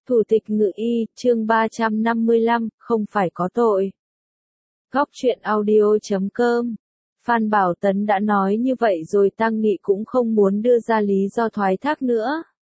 Thủ tịch Ngự y, chương 355, không phải có tội. Góc truyện audio.com. Phan Bảo Tấn đã nói như vậy rồi Tăng Nghị cũng không muốn đưa ra lý do thoái thác nữa.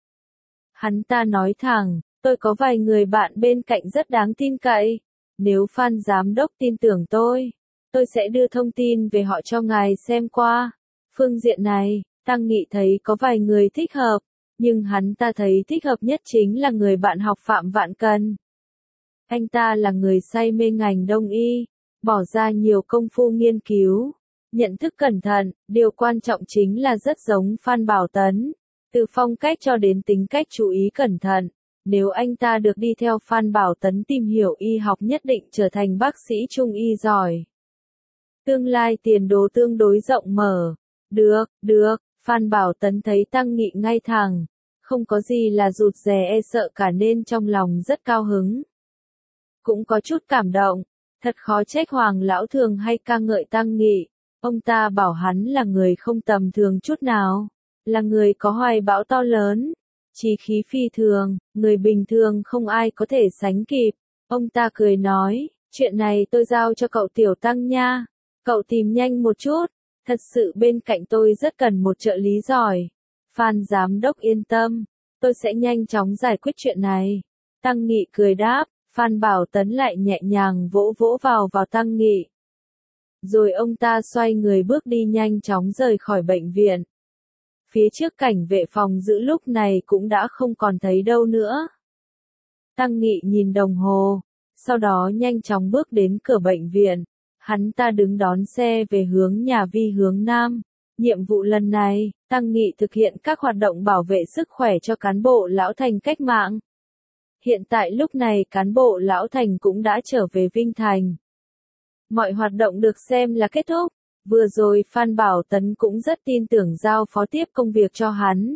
Hắn ta nói thẳng, tôi có vài người bạn bên cạnh rất đáng tin cậy. Nếu Phan Giám đốc tin tưởng tôi sẽ đưa thông tin về họ cho ngài xem qua. Phương diện này, Tăng Nghị thấy có vài người thích hợp. Nhưng hắn ta thấy thích hợp nhất chính là người bạn học Phạm Vạn Cần. Anh ta là người say mê ngành đông y, bỏ ra nhiều công phu nghiên cứu, nhận thức cẩn thận, điều quan trọng chính là rất giống Phan Bảo Tấn, từ phong cách cho đến tính cách chú ý cẩn thận. Nếu anh ta được đi theo Phan Bảo Tấn tìm hiểu y học nhất định trở thành bác sĩ trung y giỏi. Tương lai tiền đồ tương đối rộng mở. Được. Phan Bảo Tấn thấy Tăng Nghị ngay thẳng, không có gì là rụt rè e sợ cả nên trong lòng rất cao hứng. Cũng có chút cảm động, thật khó trách Hoàng lão thường hay ca ngợi Tăng Nghị, ông ta bảo hắn là người không tầm thường chút nào, là người có hoài bão to lớn, chí khí phi thường, người bình thường không ai có thể sánh kịp. Ông ta cười nói, chuyện này tôi giao cho cậu Tiểu Tăng nha, cậu tìm nhanh một chút. Thật sự bên cạnh tôi rất cần một trợ lý giỏi. Phan Giám đốc yên tâm, tôi sẽ nhanh chóng giải quyết chuyện này. Tăng Nghị cười đáp, Phan Bảo Tấn lại nhẹ nhàng vỗ vỗ vào Tăng Nghị. Rồi ông ta xoay người bước đi nhanh chóng rời khỏi bệnh viện. Phía trước cảnh vệ phòng giữ lúc này cũng đã không còn thấy đâu nữa. Tăng Nghị nhìn đồng hồ, sau đó nhanh chóng bước đến cửa bệnh viện. Hắn ta đứng đón xe về hướng nhà Vi hướng Nam. Nhiệm vụ lần này, Tăng Nghị thực hiện các hoạt động bảo vệ sức khỏe cho cán bộ Lão Thành cách mạng. Hiện tại lúc này cán bộ Lão Thành cũng đã trở về Vinh Thành. Mọi hoạt động được xem là kết thúc. Vừa rồi Phan Bảo Tấn cũng rất tin tưởng giao phó tiếp công việc cho hắn.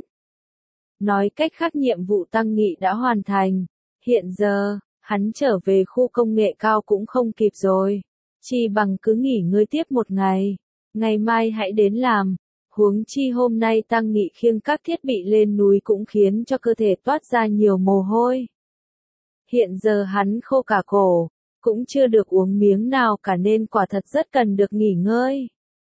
Nói cách khác nhiệm vụ Tăng Nghị đã hoàn thành. Hiện giờ, hắn trở về khu công nghệ cao cũng không kịp rồi. Chi bằng cứ nghỉ ngơi tiếp một ngày, ngày mai hãy đến làm. Huống chi hôm nay Tăng Nghị khiêng các thiết bị lên núi cũng khiến cho cơ thể toát ra nhiều mồ hôi. Hiện giờ hắn khô cả cổ, cũng chưa được uống miếng nào cả nên quả thật rất cần được nghỉ ngơi.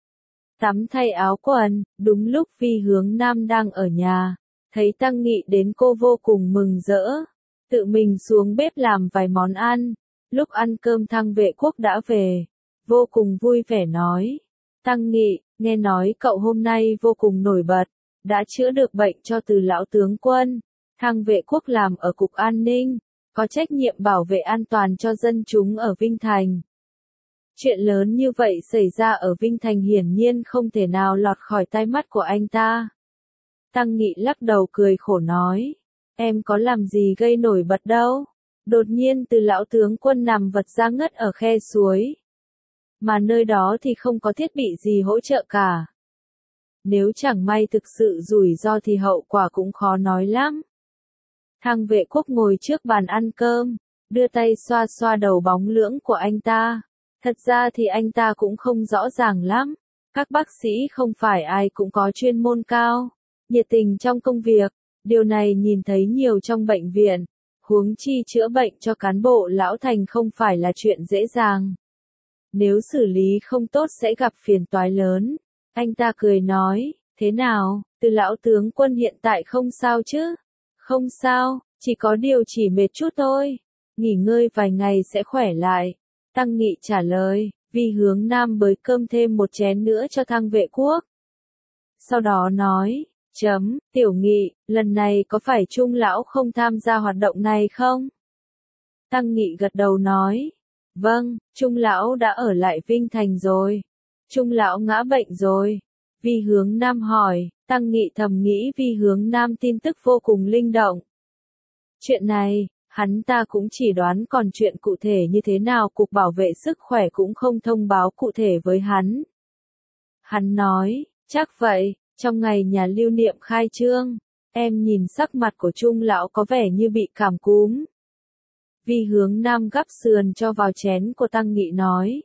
Tắm thay áo quần, đúng lúc Vi hướng Nam đang ở nhà, thấy Tăng Nghị đến cô vô cùng mừng rỡ, tự mình xuống bếp làm vài món ăn. Lúc ăn cơm Thăng Vệ Quốc đã về, vô cùng vui vẻ nói, Tăng Nghị, nghe nói cậu hôm nay vô cùng nổi bật, đã chữa được bệnh cho Từ lão tướng quân. Thăng Vệ Quốc làm ở Cục An ninh, có trách nhiệm bảo vệ an toàn cho dân chúng ở Vinh Thành. Chuyện lớn như vậy xảy ra ở Vinh Thành hiển nhiên không thể nào lọt khỏi tai mắt của anh ta. Tăng Nghị lắc đầu cười khổ nói, em có làm gì gây nổi bật đâu. Đột nhiên Từ lão tướng quân nằm vật ra ngất ở khe suối. Mà nơi đó thì không có thiết bị gì hỗ trợ cả. Nếu chẳng may thực sự rủi ro thì hậu quả cũng khó nói lắm. Thăng Vệ Quốc ngồi trước bàn ăn cơm, đưa tay xoa xoa đầu bóng lưỡng của anh ta. Thật ra thì anh ta cũng không rõ ràng lắm. Các bác sĩ không phải ai cũng có chuyên môn cao, nhiệt tình trong công việc. Điều này nhìn thấy nhiều trong bệnh viện. Huống chi chữa bệnh cho cán bộ Lão Thành không phải là chuyện dễ dàng. Nếu xử lý không tốt sẽ gặp phiền toái lớn. Anh ta cười nói, thế nào, Từ lão tướng quân hiện tại không sao chứ? Không sao, chỉ có điều chỉ mệt chút thôi. Nghỉ ngơi vài ngày sẽ khỏe lại. Tăng Nghị trả lời, Vi hướng Nam bới cơm thêm một chén nữa cho Thăng Vệ Quốc. Sau đó nói, Tiểu Nghị, lần này có phải Trung lão không tham gia hoạt động này không? Tăng Nghị gật đầu nói, vâng, Trung lão đã ở lại Vinh Thành rồi. Trung lão ngã bệnh rồi. Vi hướng Nam hỏi, Tăng Nghị thầm nghĩ Vi hướng Nam tin tức vô cùng linh động. Chuyện này, hắn ta cũng chỉ đoán, còn chuyện cụ thể như thế nào Cục Bảo vệ Sức khỏe cũng không thông báo cụ thể với hắn. Hắn nói, chắc vậy, trong ngày nhà lưu niệm khai trương, em nhìn sắc mặt của Trung lão có vẻ như bị cảm cúm. Vi hướng Nam gắp sườn cho vào chén của Tăng Nghị nói.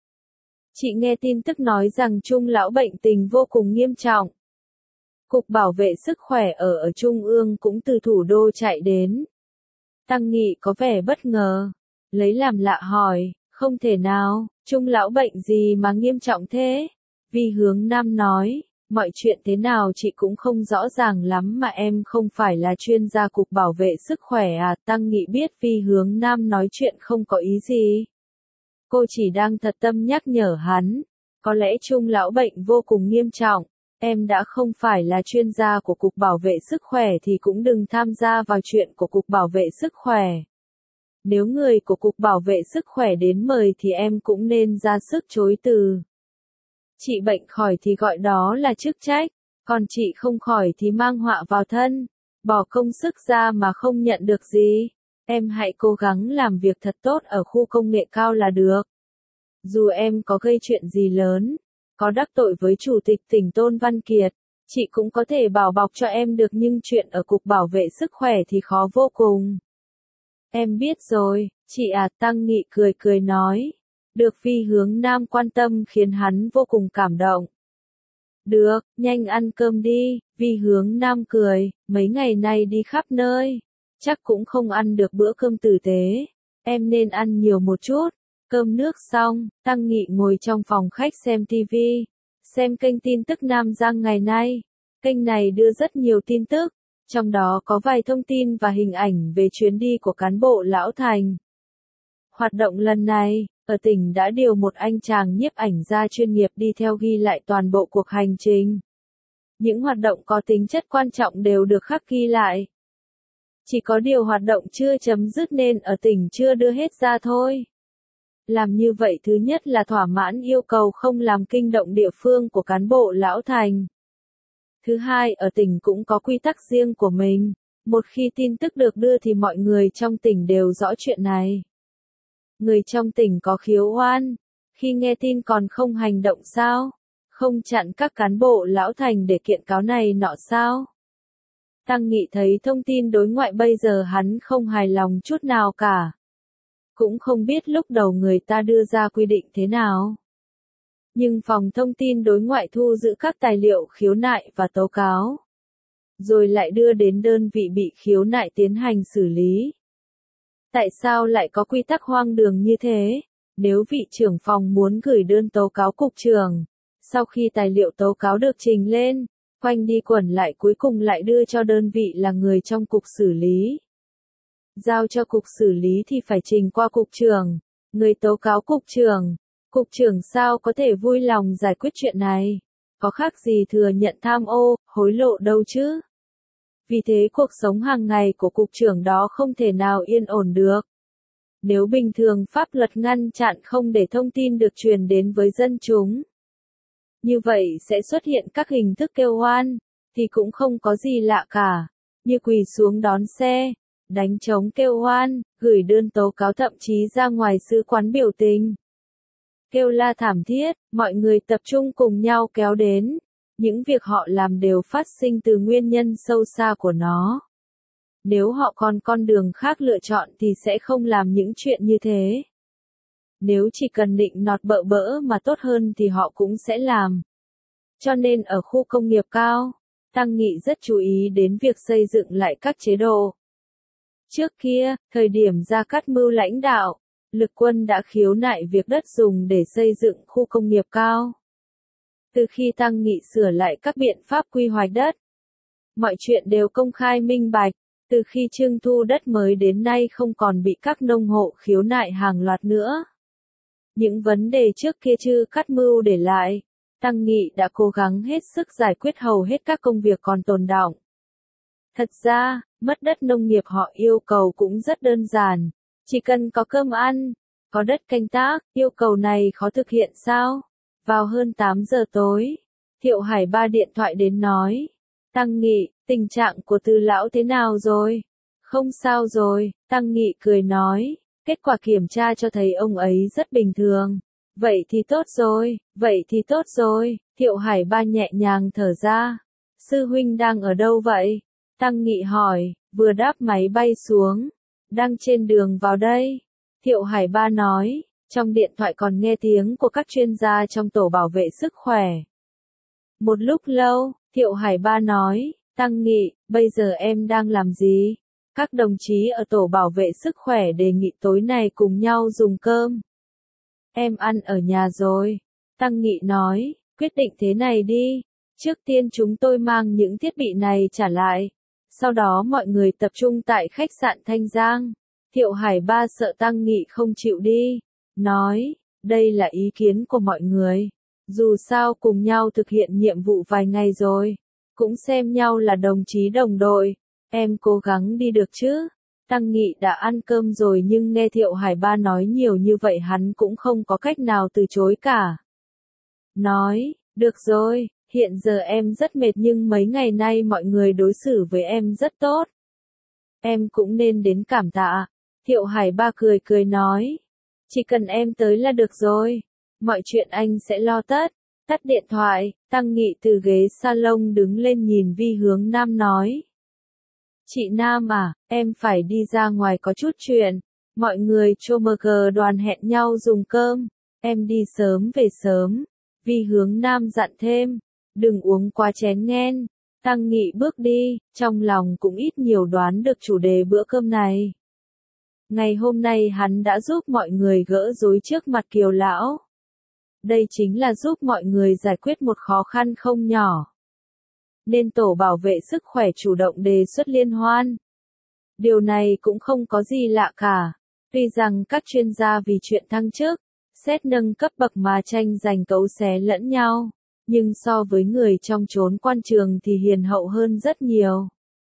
Chị nghe tin tức nói rằng Trung lão bệnh tình vô cùng nghiêm trọng. Cục Bảo vệ Sức khỏe ở Trung ương cũng từ thủ đô chạy đến. Tăng Nghị có vẻ bất ngờ, lấy làm lạ hỏi, không thể nào, Trung lão bệnh gì mà nghiêm trọng thế? Vi Hướng Nam nói, mọi chuyện thế nào chị cũng không rõ ràng lắm mà em không phải là chuyên gia cục bảo vệ sức khỏe à? Tăng Nghị biết Vi Hướng Nam nói chuyện không có ý gì. Cô chỉ đang thật tâm nhắc nhở hắn, có lẽ Trung lão bệnh vô cùng nghiêm trọng. Em đã không phải là chuyên gia của Cục Bảo vệ Sức khỏe thì cũng đừng tham gia vào chuyện của Cục Bảo vệ Sức khỏe. Nếu người của Cục Bảo vệ Sức khỏe đến mời thì em cũng nên ra sức chối từ. Chị bệnh khỏi thì gọi đó là chức trách, còn chị không khỏi thì mang họa vào thân. Bỏ công sức ra mà không nhận được gì. Em hãy cố gắng làm việc thật tốt ở khu công nghệ cao là được. Dù em có gây chuyện gì lớn, có đắc tội với Chủ tịch tỉnh Tôn Văn Kiệt, chị cũng có thể bảo bọc cho em được, nhưng chuyện ở Cục Bảo vệ Sức khỏe thì khó vô cùng. Em biết rồi, chị à. Tăng Nghị cười cười nói. Được Vi Hướng Nam quan tâm khiến hắn vô cùng cảm động. Được, nhanh ăn cơm đi. Vi Hướng Nam cười, mấy ngày nay đi khắp nơi, chắc cũng không ăn được bữa cơm tử tế. Em nên ăn nhiều một chút. Cơm nước xong, Tăng Nghị ngồi trong phòng khách xem TV, xem kênh tin tức Nam Giang ngày nay. Kênh này đưa rất nhiều tin tức, trong đó có vài thông tin và hình ảnh về chuyến đi của cán bộ Lão Thành. Hoạt động lần này, ở tỉnh đã điều một anh chàng nhiếp ảnh gia chuyên nghiệp đi theo ghi lại toàn bộ cuộc hành trình. Những hoạt động có tính chất quan trọng đều được khắc ghi lại. Chỉ có điều hoạt động chưa chấm dứt nên ở tỉnh chưa đưa hết ra thôi. Làm như vậy thứ nhất là thỏa mãn yêu cầu không làm kinh động địa phương của cán bộ Lão Thành. Thứ hai, ở tỉnh cũng có quy tắc riêng của mình. Một khi tin tức được đưa thì mọi người trong tỉnh đều rõ chuyện này. Người trong tỉnh có khiếu oan, khi nghe tin còn không hành động sao? Không chặn các cán bộ Lão Thành để kiện cáo này nọ sao? Tăng Nghị thấy thông tin đối ngoại bây giờ hắn không hài lòng chút nào cả. Cũng không biết lúc đầu người ta đưa ra quy định thế nào. Nhưng phòng thông tin đối ngoại thu giữ các tài liệu khiếu nại và tố cáo. Rồi lại đưa đến đơn vị bị khiếu nại tiến hành xử lý. Tại sao lại có quy tắc hoang đường như thế? Nếu vị trưởng phòng muốn gửi đơn tố cáo cục trưởng, sau khi tài liệu tố cáo được trình lên, quanh đi quẩn lại cuối cùng lại đưa cho đơn vị là người trong cục xử lý. Giao cho cục xử lý thì phải trình qua cục trưởng, người tố cáo cục trưởng sao có thể vui lòng giải quyết chuyện này, có khác gì thừa nhận tham ô, hối lộ đâu chứ. Vì thế cuộc sống hàng ngày của cục trưởng đó không thể nào yên ổn được. Nếu bình thường pháp luật ngăn chặn không để thông tin được truyền đến với dân chúng, như vậy sẽ xuất hiện các hình thức kêu oan, thì cũng không có gì lạ cả, như quỳ xuống đón xe, đánh trống kêu oan, gửi đơn tố cáo, thậm chí ra ngoài sứ quán biểu tình. Kêu la thảm thiết, mọi người tập trung cùng nhau kéo đến. Những việc họ làm đều phát sinh từ nguyên nhân sâu xa của nó. Nếu họ còn con đường khác lựa chọn thì sẽ không làm những chuyện như thế. Nếu chỉ cần định nọt bợ bỡ mà tốt hơn thì họ cũng sẽ làm. Cho nên ở khu công nghiệp cao, Tăng Nghị rất chú ý đến việc xây dựng lại các chế độ. Trước kia, thời điểm Gia Cát Mưu lãnh đạo, Lực Quân đã khiếu nại việc đất dùng để xây dựng khu công nghiệp cao. Từ khi Tăng Nghị sửa lại các biện pháp quy hoạch đất, mọi chuyện đều công khai minh bạch. Từ khi trưng thu đất mới đến nay không còn bị các nông hộ khiếu nại hàng loạt nữa. Những vấn đề trước kia Chư Cát Mưu để lại, Tăng Nghị đã cố gắng hết sức giải quyết hầu hết các công việc còn tồn đọng. Thật ra, mất đất nông nghiệp họ yêu cầu cũng rất đơn giản, chỉ cần có cơm ăn, có đất canh tác. Yêu cầu này khó thực hiện sao? Vào hơn 8 giờ tối, Thiệu Hải Ba điện thoại đến nói, Tăng Nghị, tình trạng của Từ lão thế nào rồi? Không sao rồi, Tăng Nghị cười nói, kết quả kiểm tra cho thấy ông ấy rất bình thường. Vậy thì tốt rồi, vậy thì tốt rồi, Thiệu Hải Ba nhẹ nhàng thở ra. Sư huynh đang ở đâu vậy? Tăng Nghị hỏi, vừa đáp máy bay xuống, đang trên đường vào đây. Thiệu Hải Ba nói, trong điện thoại còn nghe tiếng của các chuyên gia trong tổ bảo vệ sức khỏe. Một lúc lâu, Thiệu Hải Ba nói, Tăng Nghị, bây giờ em đang làm gì? Các đồng chí ở tổ bảo vệ sức khỏe đề nghị tối nay cùng nhau dùng cơm. Em ăn ở nhà rồi. Tăng Nghị nói, quyết định thế này đi. Trước tiên chúng tôi mang những thiết bị này trả lại. Sau đó mọi người tập trung tại khách sạn Thanh Giang. Thiệu Hải Ba sợ Tăng Nghị không chịu đi. Nói, đây là ý kiến của mọi người. Dù sao cùng nhau thực hiện nhiệm vụ vài ngày rồi. Cũng xem nhau là đồng chí đồng đội. Em cố gắng đi được chứ. Tăng Nghị đã ăn cơm rồi nhưng nghe Thiệu Hải Ba nói nhiều như vậy hắn cũng không có cách nào từ chối cả. Nói, được rồi, hiện giờ em rất mệt nhưng mấy ngày nay mọi người đối xử với em rất tốt. Em cũng nên đến cảm tạ. Thiệu Hải Ba cười cười nói. Chỉ cần em tới là được rồi. Mọi chuyện anh sẽ lo tất. Tắt điện thoại, Tăng Nghị từ ghế salon đứng lên nhìn Vi Hướng Nam nói. Chị Nam à, em phải đi ra ngoài có chút chuyện. Mọi người Chomerger đoàn hẹn nhau dùng cơm. Em đi sớm về sớm. Vi Hướng Nam dặn thêm. Đừng uống quá chén nghen. Tăng Nghị bước đi, trong lòng cũng ít nhiều đoán được chủ đề bữa cơm này. Ngày hôm nay hắn đã giúp mọi người gỡ rối trước mặt Kiều Lão. Đây chính là giúp mọi người giải quyết một khó khăn không nhỏ. Nên tổ bảo vệ sức khỏe chủ động đề xuất liên hoan. Điều này cũng không có gì lạ cả. Tuy rằng các chuyên gia vì chuyện thăng chức, xét nâng cấp bậc mà tranh giành cấu xé lẫn nhau. Nhưng so với người trong chốn quan trường thì hiền hậu hơn rất nhiều.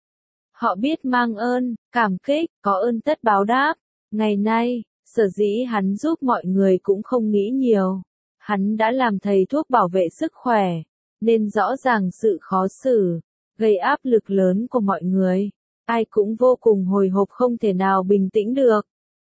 Họ biết mang ơn, cảm kích, có ơn tất báo đáp. Ngày nay, sở dĩ hắn giúp mọi người cũng không nghĩ nhiều. Hắn đã làm thầy thuốc bảo vệ sức khỏe, nên rõ ràng sự khó xử, gây áp lực lớn của mọi người. Ai cũng vô cùng hồi hộp không thể nào bình tĩnh được.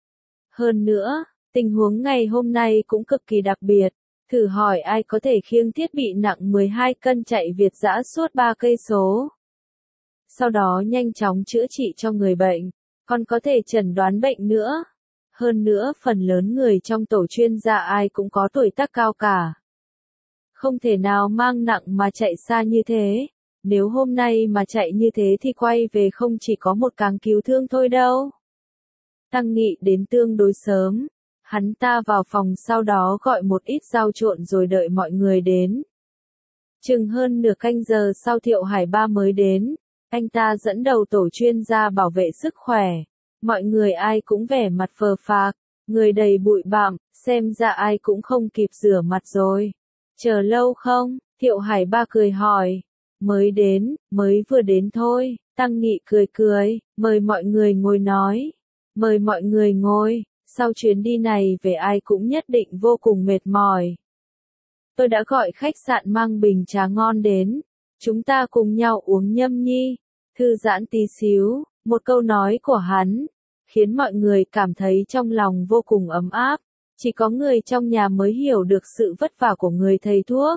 Hơn nữa, tình huống ngày hôm nay cũng cực kỳ đặc biệt. Thử hỏi ai có thể khiêng thiết bị nặng 12 cân chạy Việt dã suốt 3 cây số. Sau đó nhanh chóng chữa trị cho người bệnh, còn có thể chẩn đoán bệnh nữa. Hơn nữa phần lớn người trong tổ chuyên gia ai cũng có tuổi tác cao cả. Không thể nào mang nặng mà chạy xa như thế. Nếu hôm nay mà chạy như thế thì quay về không chỉ có một cáng cứu thương thôi đâu. Tăng Nghị đến tương đối sớm. Hắn ta vào phòng sau đó gọi một ít rau trộn rồi đợi mọi người đến. Chừng hơn nửa canh giờ sau Thiệu Hải Ba mới đến. Anh ta dẫn đầu tổ chuyên gia bảo vệ sức khỏe. Mọi người ai cũng vẻ mặt phờ phạc, người đầy bụi bặm, xem ra ai cũng không kịp rửa mặt rồi. Chờ lâu không? Thiệu Hải Ba cười hỏi. Mới đến, mới vừa đến thôi. Tăng Nghị cười cười, mời mọi người ngồi nói. Mời mọi người ngồi, sau chuyến đi này về ai cũng nhất định vô cùng mệt mỏi. Tôi đã gọi khách sạn mang bình trà ngon đến. Chúng ta cùng nhau uống nhâm nhi, thư giãn tí xíu. Một câu nói của hắn khiến mọi người cảm thấy trong lòng vô cùng ấm áp. Chỉ có người trong nhà mới hiểu được sự vất vả của người thầy thuốc.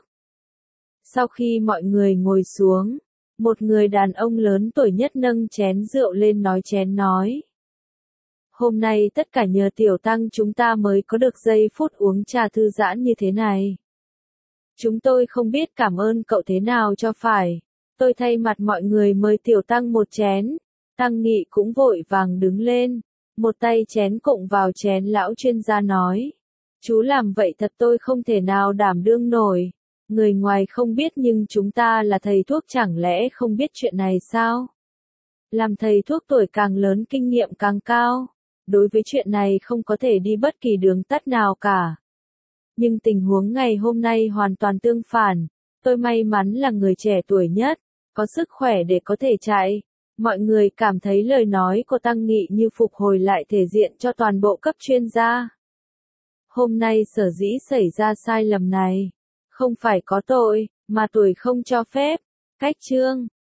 Sau khi mọi người ngồi xuống, một người đàn ông lớn tuổi nhất nâng chén rượu lên nói. Hôm nay tất cả nhờ Tiểu Tăng chúng ta mới có được giây phút uống trà thư giãn như thế này. Chúng tôi không biết cảm ơn cậu thế nào cho phải. Tôi thay mặt mọi người mời Tiểu Tăng một chén. Tăng Nghị cũng vội vàng đứng lên. Một tay chén cộng vào chén lão chuyên gia nói. Chú làm vậy thật tôi không thể nào đảm đương nổi. Người ngoài không biết nhưng chúng ta là thầy thuốc chẳng lẽ không biết chuyện này sao? Làm thầy thuốc tuổi càng lớn kinh nghiệm càng cao. Đối với chuyện này không có thể đi bất kỳ đường tắt nào cả. Nhưng tình huống ngày hôm nay hoàn toàn tương phản. Tôi may mắn là người trẻ tuổi nhất, có sức khỏe để có thể chạy. Mọi người cảm thấy lời nói của Tăng Nghị như phục hồi lại thể diện cho toàn bộ cấp chuyên gia. Hôm nay sở dĩ xảy ra sai lầm này, không phải có tội, mà tuổi không cho phép. Cách chương